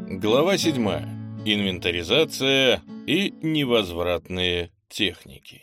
Глава 7. Инвентаризация и невозвратные техники.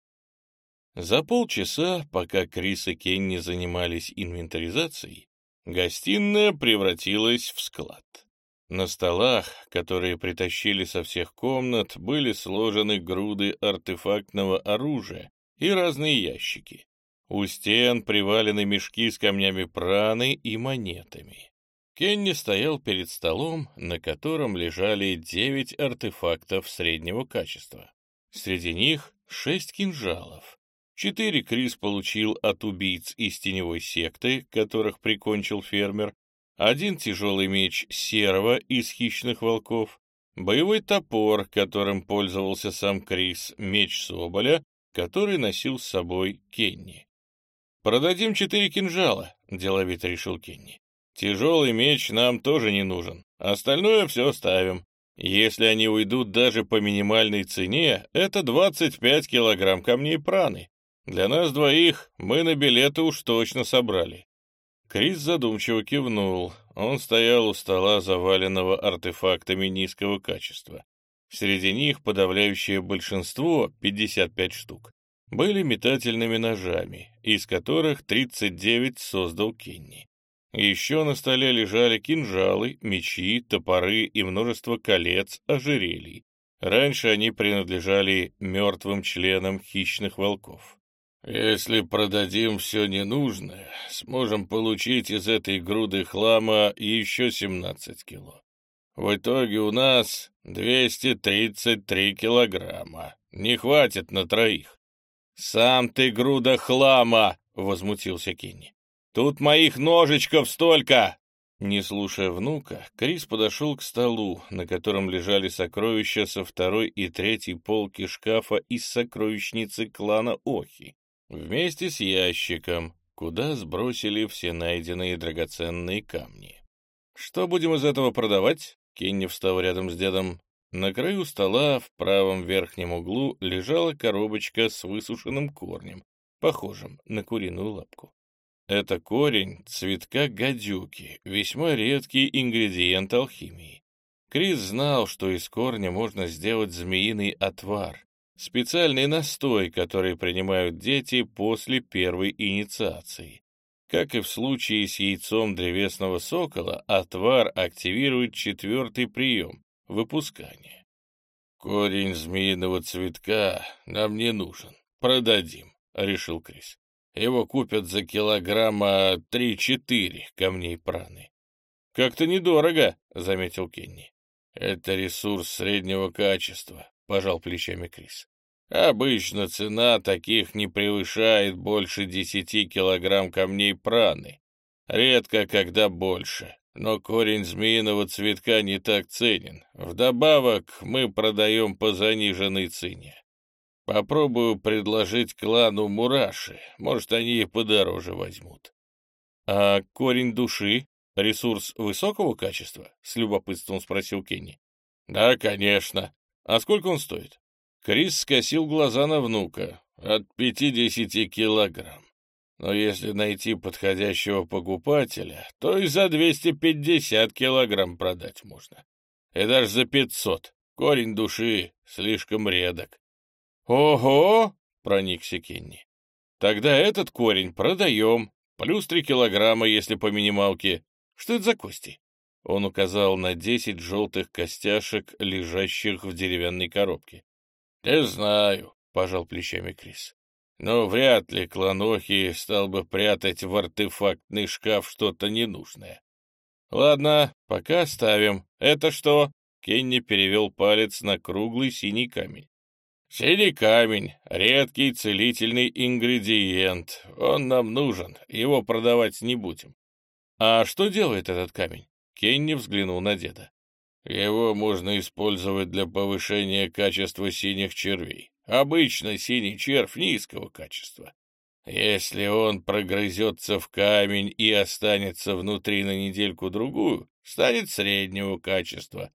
За полчаса, пока Крис и Кенни занимались инвентаризацией, гостиная превратилась в склад. На столах, которые притащили со всех комнат, были сложены груды артефактного оружия и разные ящики. У стен привалены мешки с камнями праны и монетами. Кенни стоял перед столом, на котором лежали 9 артефактов среднего качества. Среди них 6 кинжалов. 4 Крис получил от убийц из теневой секты, которых прикончил фермер, 1 тяжелый меч серого из хищных волков, боевой топор, которым пользовался сам Крис, меч соболя, который носил с собой Кенни. «Продадим 4 кинжала», — деловито решил Кенни. «Тяжелый меч нам тоже не нужен, остальное все оставим. Если они уйдут даже по минимальной цене, это 25 килограмм камней праны. Для нас двоих мы на билеты уж точно собрали». Крис задумчиво кивнул. Он стоял у стола, заваленного артефактами низкого качества. Среди них подавляющее большинство, 55 штук, были метательными ножами, из которых 39 создал Кенни. Еще на столе лежали кинжалы, мечи, топоры и множество колец, ожерелий. Раньше они принадлежали мертвым членам хищных волков. «Если продадим все ненужное, сможем получить из этой груды хлама еще 17 кило. В итоге у нас 233 килограмма. Не хватит на троих». «Сам ты груда хлама!» — возмутился Кенни. «Тут моих ножичков столько!» Не слушая внука, Крис подошел к столу, на котором лежали сокровища со 2 и 3 полки шкафа из сокровищницы клана Охи, вместе с ящиком, куда сбросили все найденные драгоценные камни. «Что будем из этого продавать?» Кенни встал рядом с дедом. На краю стола в правом верхнем углу лежала коробочка с высушенным корнем, похожим на куриную лапку. Это корень цветка гадюки, весьма редкий ингредиент алхимии. Крис знал, что из корня можно сделать змеиный отвар, специальный настой, который принимают дети после первой инициации. Как и в случае с яйцом древесного сокола, отвар активирует 4-й прием — выпускание. «Корень змеиного цветка нам не нужен, продадим», — решил Крис. «Его купят за килограмма 3-4 камней праны». «Как-то недорого», — заметил Кенни. «Это ресурс среднего качества», — пожал плечами Крис. «Обычно цена таких не превышает больше 10 килограмм камней праны. Редко когда больше, но корень змеиного цветка не так ценен. Вдобавок мы продаем по заниженной цене. Попробую предложить клану Мураши, может, они и подороже возьмут». «А корень души — ресурс высокого качества?» — с любопытством спросил Кенни. «Да, конечно. А сколько он стоит?» Крис скосил глаза на внука. «От 50 килограмм. Но если найти подходящего покупателя, то и за 250 килограмм продать можно. И даже за 500. Корень души слишком редок». «Ого!» — проникся Кенни. «Тогда этот корень продаем. Плюс 3 килограмма, если по минималке. Что это за кости?» Он указал на 10 желтых костяшек, лежащих в деревянной коробке. «Не знаю», — пожал плечами Крис. «Но вряд ли клан Охи стал бы прятать в артефактный шкаф что-то ненужное». «Ладно, пока оставим. Это что?» Кенни перевел палец на круглый синий камень. «Синий камень — редкий целительный ингредиент. Он нам нужен, его продавать не будем». «А что делает этот камень?» Кенни взглянул на деда. «Его можно использовать для повышения качества синих червей. Обычно синий червь низкого качества. Если он прогрызется в камень и останется внутри на недельку-другую, станет среднего качества».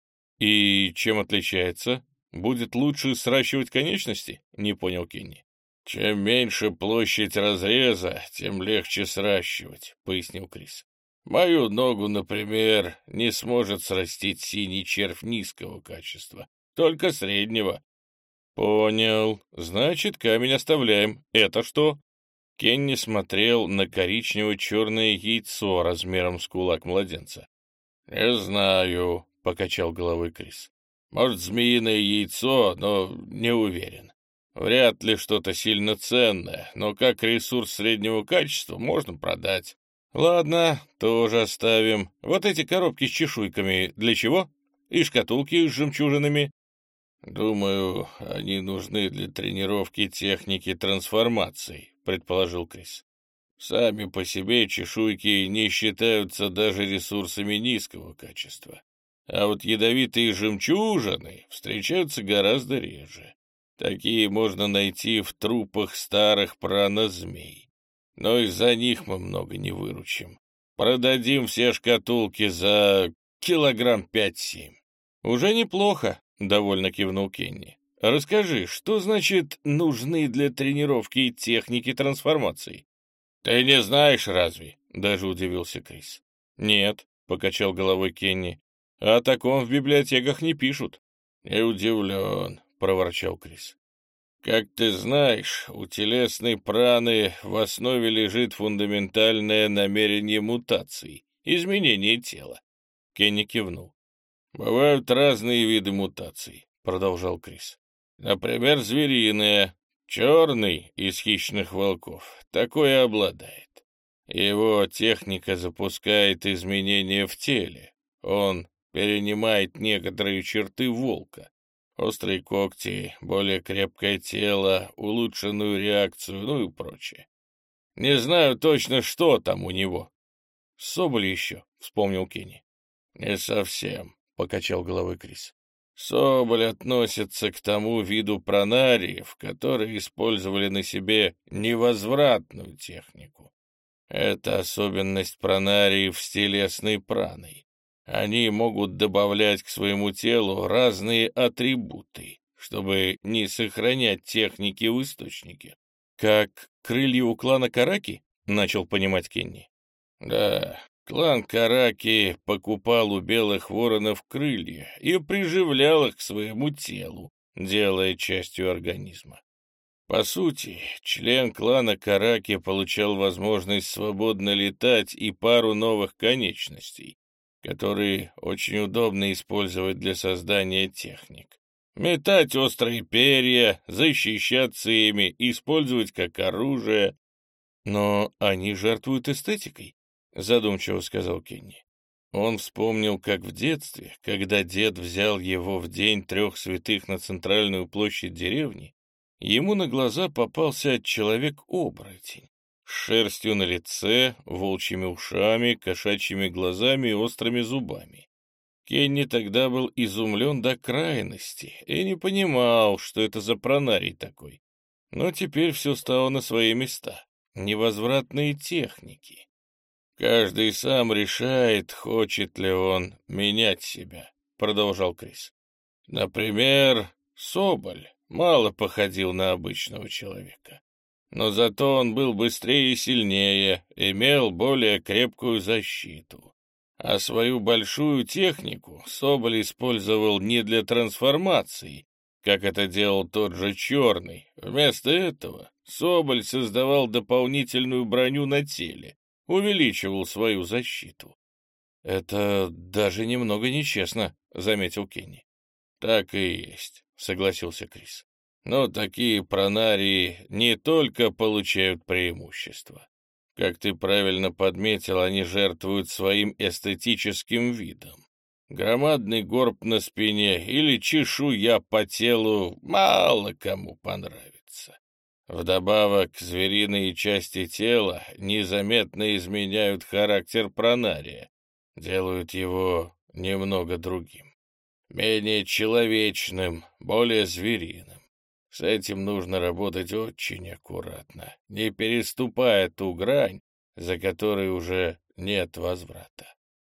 «И чем отличается? Будет лучше сращивать конечности?» — не понял Кенни. «Чем меньше площадь разреза, тем легче сращивать», — пояснил Крис. Мою ногу, например, не сможет срастить синий червь низкого качества, только среднего. Понял. Значит, камень оставляем. Это что? Кенни смотрел на коричнево-черное яйцо размером с кулак младенца. «Не знаю», — покачал головой Крис. «Может, змеиное яйцо, но не уверен. Вряд ли что-то сильно ценное, но как ресурс среднего качества можно продать». «Ладно, тоже оставим. Вот эти коробки с чешуйками для чего? И шкатулки с жемчужинами?» «Думаю, они нужны для тренировки техники трансформаций», — предположил Крис. «Сами по себе чешуйки не считаются даже ресурсами низкого качества. А вот ядовитые жемчужины встречаются гораздо реже. Такие можно найти в трупах старых пранозмей. Но из-за них мы много не выручим. Продадим все шкатулки за килограмм 5-7. «Уже неплохо», — довольно кивнул Кенни. «Расскажи, что значит «нужны для тренировки техники трансформации»?» «Ты не знаешь, разве?» — даже удивился Крис. «Нет», — покачал головой Кенни. «О таком в библиотеках не пишут». «Не удивлен», — проворчал Крис. «Как ты знаешь, у телесной праны в основе лежит фундаментальное намерение мутаций, изменение тела». Кенни кивнул. «Бывают разные виды мутаций», — продолжал Крис. «Например, звериная. Черный из хищных волков такое обладает. Его техника запускает изменения в теле. Он перенимает некоторые черты волка. Острые когти, более крепкое тело, улучшенную реакцию, ну и прочее. Не знаю точно, что там у него». «Соболь еще», — вспомнил Кенни. «Не совсем», — покачал головой Крис. «Соболь относится к тому виду пронариев, которые использовали на себе невозвратную технику. Это особенность пронариев с телесной праной. Они могут добавлять к своему телу разные атрибуты, чтобы не сохранять техники в источнике». «Как крылья у клана Караки?» — начал понимать Кенни. «Да, клан Караки покупал у белых воронов крылья и приживлял их к своему телу, делая частью организма. По сути, член клана Караки получал возможность свободно летать и пару новых конечностей, которые очень удобно использовать для создания техник. Метать острые перья, защищаться ими, использовать как оружие. Но они жертвуют эстетикой, задумчиво сказал Кенни. Он вспомнил, как в детстве, когда дед взял его в день 3 святых на центральную площадь деревни, ему на глаза попался человек-оборотень с шерстью на лице, волчьими ушами, кошачьими глазами и острыми зубами. Кенни тогда был изумлен до крайности и не понимал, что это за пронарий такой. Но теперь все стало на свои места. Невозвратные техники. «Каждый сам решает, хочет ли он менять себя», — продолжал Крис. «Например, Соболь мало походил на обычного человека. Но зато он был быстрее и сильнее, имел более крепкую защиту. А свою большую технику Соболь использовал не для трансформации, как это делал тот же Черный. Вместо этого Соболь создавал дополнительную броню на теле, увеличивал свою защиту». «Это даже немного нечестно», — заметил Кенни. «Так и есть», — согласился Крис. «Но такие пронарии не только получают преимущества. Как ты правильно подметил, они жертвуют своим эстетическим видом. Громадный горб на спине или чешуя по телу мало кому понравится. Вдобавок, звериные части тела незаметно изменяют характер пронария, делают его немного другим, менее человечным, более звериным. С этим нужно работать очень аккуратно, не переступая ту грань, за которой уже нет возврата».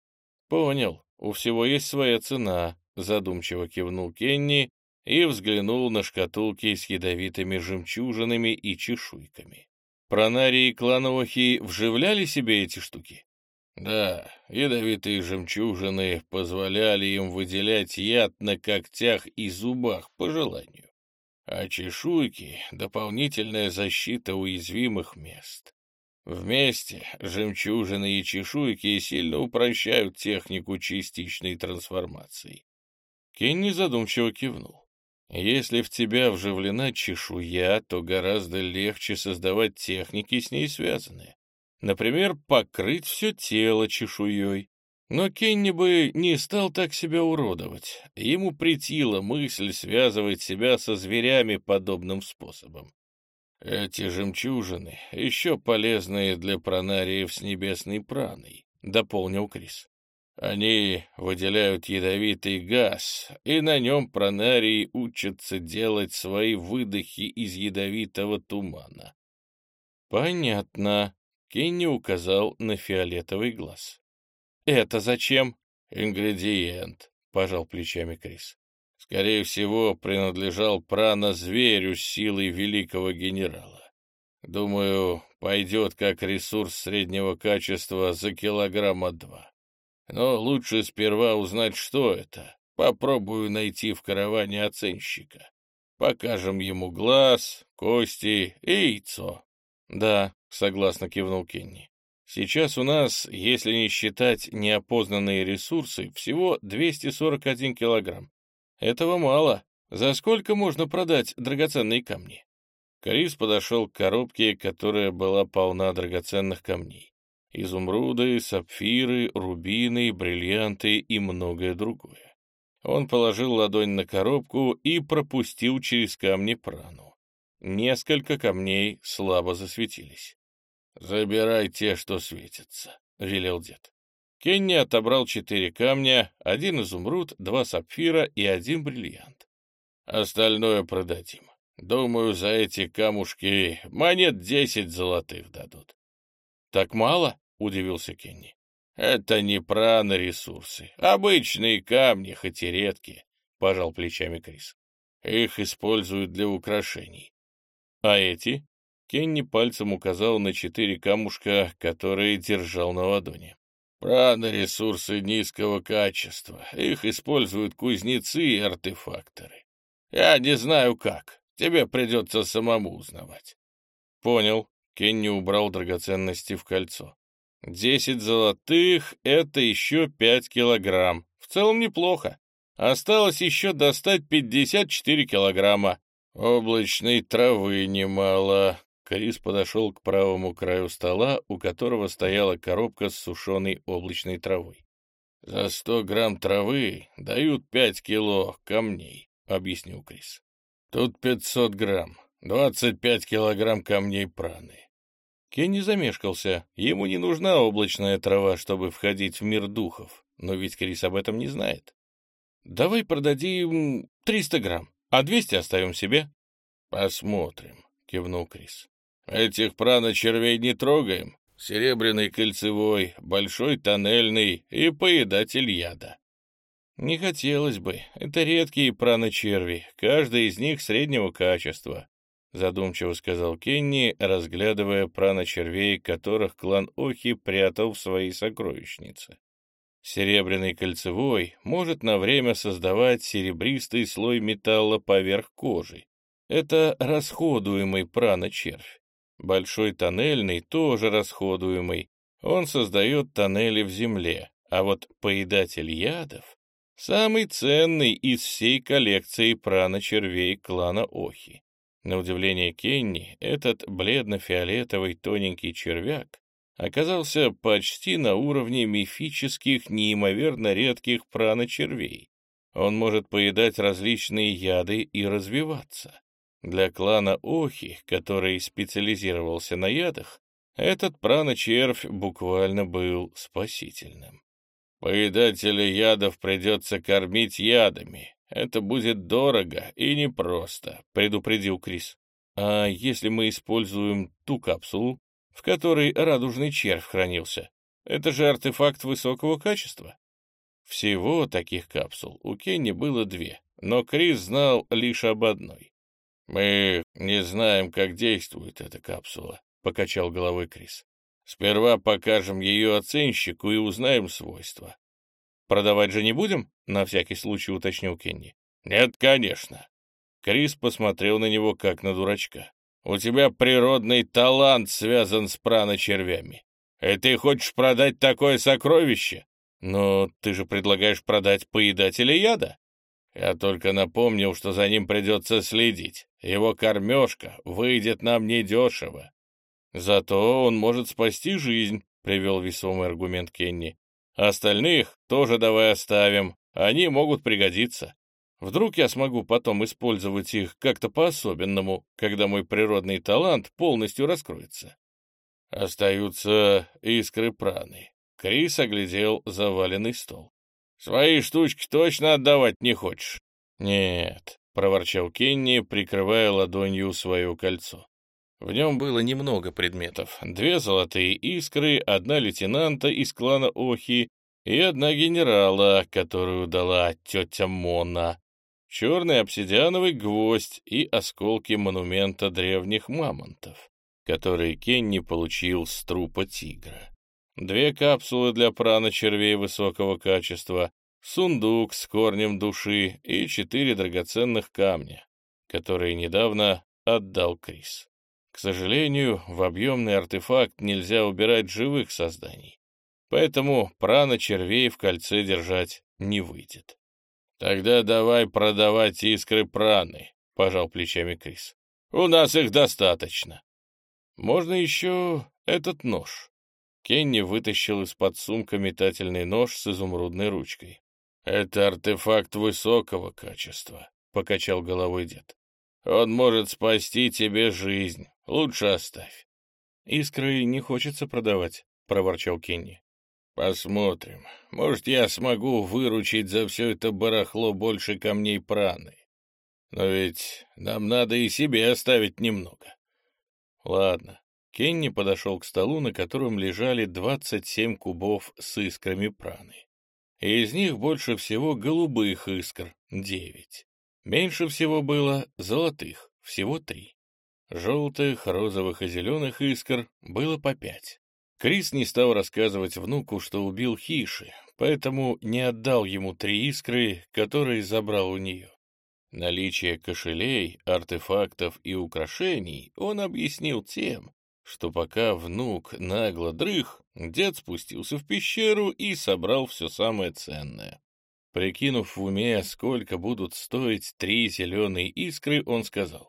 «Понял, у всего есть своя цена», — задумчиво кивнул Кенни и взглянул на шкатулки с ядовитыми жемчужинами и чешуйками. «Пронарии клана Охи вживляли себе эти штуки?» Да, ядовитые жемчужины позволяли им выделять яд на когтях и зубах по желанию, а чешуйки — дополнительная защита уязвимых мест. Вместе жемчужины и чешуйки сильно упрощают технику частичной трансформации. Кенни задумчиво кивнул. Если в тебя вживлена чешуя, то гораздо легче создавать техники, с ней связанные. Например, покрыть все тело чешуей. Но Кенни бы не стал так себя уродовать. Ему претила мысль связывать себя со зверями подобным способом. «Эти жемчужины еще полезные для пранариев с небесной праной», — дополнил Крис. «Они выделяют ядовитый газ, и на нем пранарии учатся делать свои выдохи из ядовитого тумана». «Понятно», — Кенни указал на фиолетовый глаз. «Это зачем?» «Ингредиент», — пожал плечами Крис. «Скорее всего, принадлежал прана-зверю с силой великого генерала. Думаю, пойдет как ресурс среднего качества за килограмма 2. Но лучше сперва узнать, что это. Попробую найти в караване оценщика. Покажем ему глаз, кости и яйцо». «Да», — согласно кивнул Кенни. «Сейчас у нас, если не считать неопознанные ресурсы, всего 241 килограмм. Этого мало. За сколько можно продать драгоценные камни?» Крис подошел к коробке, которая была полна драгоценных камней. Изумруды, сапфиры, рубины, бриллианты и многое другое. Он положил ладонь на коробку и пропустил через камни прану. Несколько камней слабо засветились. «Забирай те, что светятся», — велел дед. Кенни отобрал 4 камня, 1 изумруд, 2 сапфира и 1 бриллиант. «Остальное продадим. Думаю, за эти камушки монет 10 золотых дадут». «Так мало?» — удивился Кенни. «Это не прано-ресурсы. Обычные камни, хоть и редкие», — пожал плечами Крис. «Их используют для украшений». «А эти?» — Кенни пальцем указал на 4 камушка, которые держал на ладони. «Прано-ресурсы низкого качества. Их используют кузнецы и артефакторы. Я не знаю как. Тебе придется самому узнавать». «Понял». Кенни убрал драгоценности в кольцо. 10 золотых — это еще 5 килограмм. В целом неплохо. Осталось еще достать 54 килограмма. Облачной травы немало. Крис подошел к правому краю стола, у которого стояла коробка с сушеной облачной травой. «За 100 грамм травы дают 5 кило камней», — объяснил Крис. «Тут 500 грамм, 25 килограмм камней праны». Кенни замешкался. Ему не нужна облачная трава, чтобы входить в мир духов. Но ведь Крис об этом не знает. «Давай продадим 300 грамм, а 200 оставим себе». «Посмотрим», — кивнул Крис. «Этих прано-червей не трогаем. Серебряный кольцевой, большой тоннельный и поедатель яда». «Не хотелось бы. Это редкие прано-черви. Каждый из них среднего качества», — задумчиво сказал Кенни, разглядывая прано-червей, которых клан Охи прятал в своей сокровищнице. Серебряный кольцевой может на время создавать серебристый слой металла поверх кожи. Это расходуемый прано-червь. Большой тоннельный тоже расходуемый. Он создает тоннели в земле, а вот поедатель ядов — самый ценный из всей коллекции прано-червей клана Охи. На удивление Кенни, этот бледно-фиолетовый тоненький червяк оказался почти на уровне мифических, неимоверно редких прано-червей. Он может поедать различные яды и развиваться. Для клана Охи, который специализировался на ядах, этот прано-червь буквально был спасительным. «Поедателя ядов придется кормить ядами. Это будет дорого и непросто», — предупредил Крис. «А если мы используем ту капсулу, в которой радужный червь хранился? Это же артефакт высокого качества». Всего таких капсул у Кенни было 2, но Крис знал лишь об одной. «Мы не знаем, как действует эта капсула», — покачал головой Крис. Сперва покажем ее оценщику и узнаем свойства». «Продавать же не будем?» — на всякий случай уточнил Кенни. «Нет, конечно». Крис посмотрел на него, как на дурачка. «У тебя природный талант связан с праночервями. И ты хочешь продать такое сокровище? Но ты же предлагаешь продать поедателя яда?» «Я только напомнил, что за ним придется следить. Его кормежка выйдет нам недешево». «Зато он может спасти жизнь», — привел весомый аргумент Кенни. «Остальных тоже давай оставим, они могут пригодиться. Вдруг я смогу потом использовать их как-то по-особенному, когда мой природный талант полностью раскроется». Остаются искры праны. Крис оглядел заваленный стол. «Свои штучки точно отдавать не хочешь?» «Нет», — проворчал Кенни, прикрывая ладонью свое кольцо. В нем было немного предметов. 2 золотые искры, 1 лейтенанта из клана Охи и 1 генерала, которую дала тетя Мона, черный обсидиановый гвоздь и осколки монумента древних мамонтов, которые Кенни получил с трупа тигра. 2 капсулы для прана червей высокого качества, сундук с корнем души и 4 драгоценных камня, которые недавно отдал Крис. К сожалению, в объемный артефакт нельзя убирать живых созданий, поэтому прана червей в кольце держать не выйдет. «Тогда давай продавать искры праны», — пожал плечами Крис. «У нас их достаточно». «Можно еще этот нож». Кенни вытащил из-под сумка метательный нож с изумрудной ручкой. «Это артефакт высокого качества», — покачал головой дед. «Он может спасти тебе жизнь. Лучше оставь». «Искры не хочется продавать», — проворчал Кенни. «Посмотрим. Может, я смогу выручить за все это барахло больше камней праны. Но ведь нам надо и себе оставить немного». «Ладно». Кенни подошел к столу, на котором лежали 27 кубов с искрами праны. И из них больше всего голубых искр — 9. Меньше всего было золотых, всего 3. Желтых, розовых и зеленых искр было по 5. Крис не стал рассказывать внуку, что убил Хиши, поэтому не отдал ему 3 искры, которые забрал у нее. Наличие кошелей, артефактов и украшений он объяснил тем, что пока внук нагло дрых, дед спустился в пещеру и собрал все самое ценное. Прикинув в уме, сколько будут стоить 3 зеленые искры, он сказал: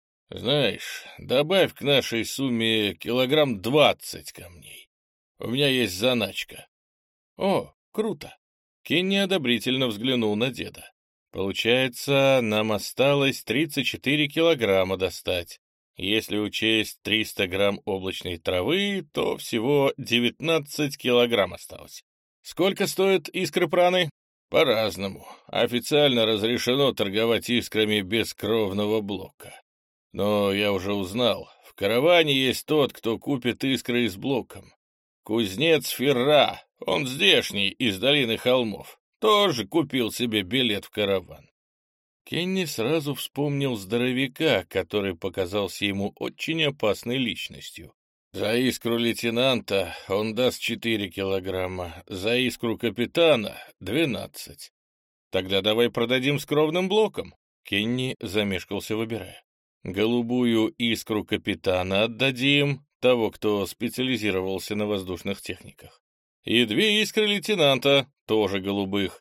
«Знаешь, добавь к нашей сумме 20 килограмм камней. У меня есть заначка». «О, круто!» Кенни одобрительно взглянул на деда. «Получается, нам осталось 34 килограмма достать. Если учесть 300 грамм облачной травы, то всего 19 килограмм осталось. Сколько стоят искры праны?» «По-разному. Официально разрешено торговать искрами без кровного блока. Но я уже узнал, в караване есть тот, кто купит искры с блоком. Кузнец Ферра, он здешний, из долины холмов, тоже купил себе билет в караван». Кенни сразу вспомнил здоровяка, который показался ему очень опасной личностью. «За искру лейтенанта он даст 4 килограмма, за искру капитана — 12. Тогда давай продадим с кровным блоком». Кенни замешкался, выбирая. «Голубую искру капитана отдадим, того, кто специализировался на воздушных техниках. И 2 искры лейтенанта, тоже голубых».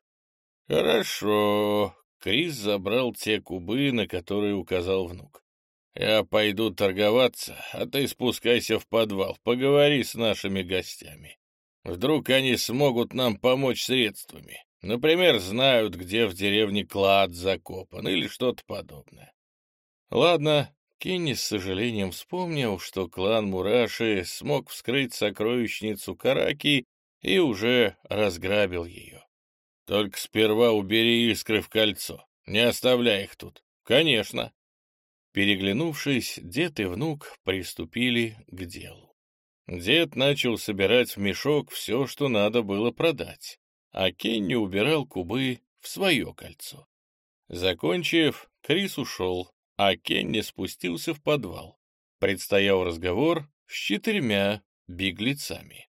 «Хорошо». Крис забрал те кубы, на которые указал внук. «Я пойду торговаться, а ты спускайся в подвал, поговори с нашими гостями. Вдруг они смогут нам помочь средствами. Например, знают, где в деревне клад закопан или что-то подобное». Ладно, Кенни с сожалением вспомнил, что клан Мураши смог вскрыть сокровищницу Караки и уже разграбил ее. «Только сперва убери искры в кольцо, не оставляй их тут». «Конечно». Переглянувшись, дед и внук приступили к делу. Дед начал собирать в мешок все, что надо было продать, а Кенни убирал кубы в свое кольцо. Закончив, Крис ушел, а Кенни спустился в подвал. Предстоял разговор с 4 беглецами.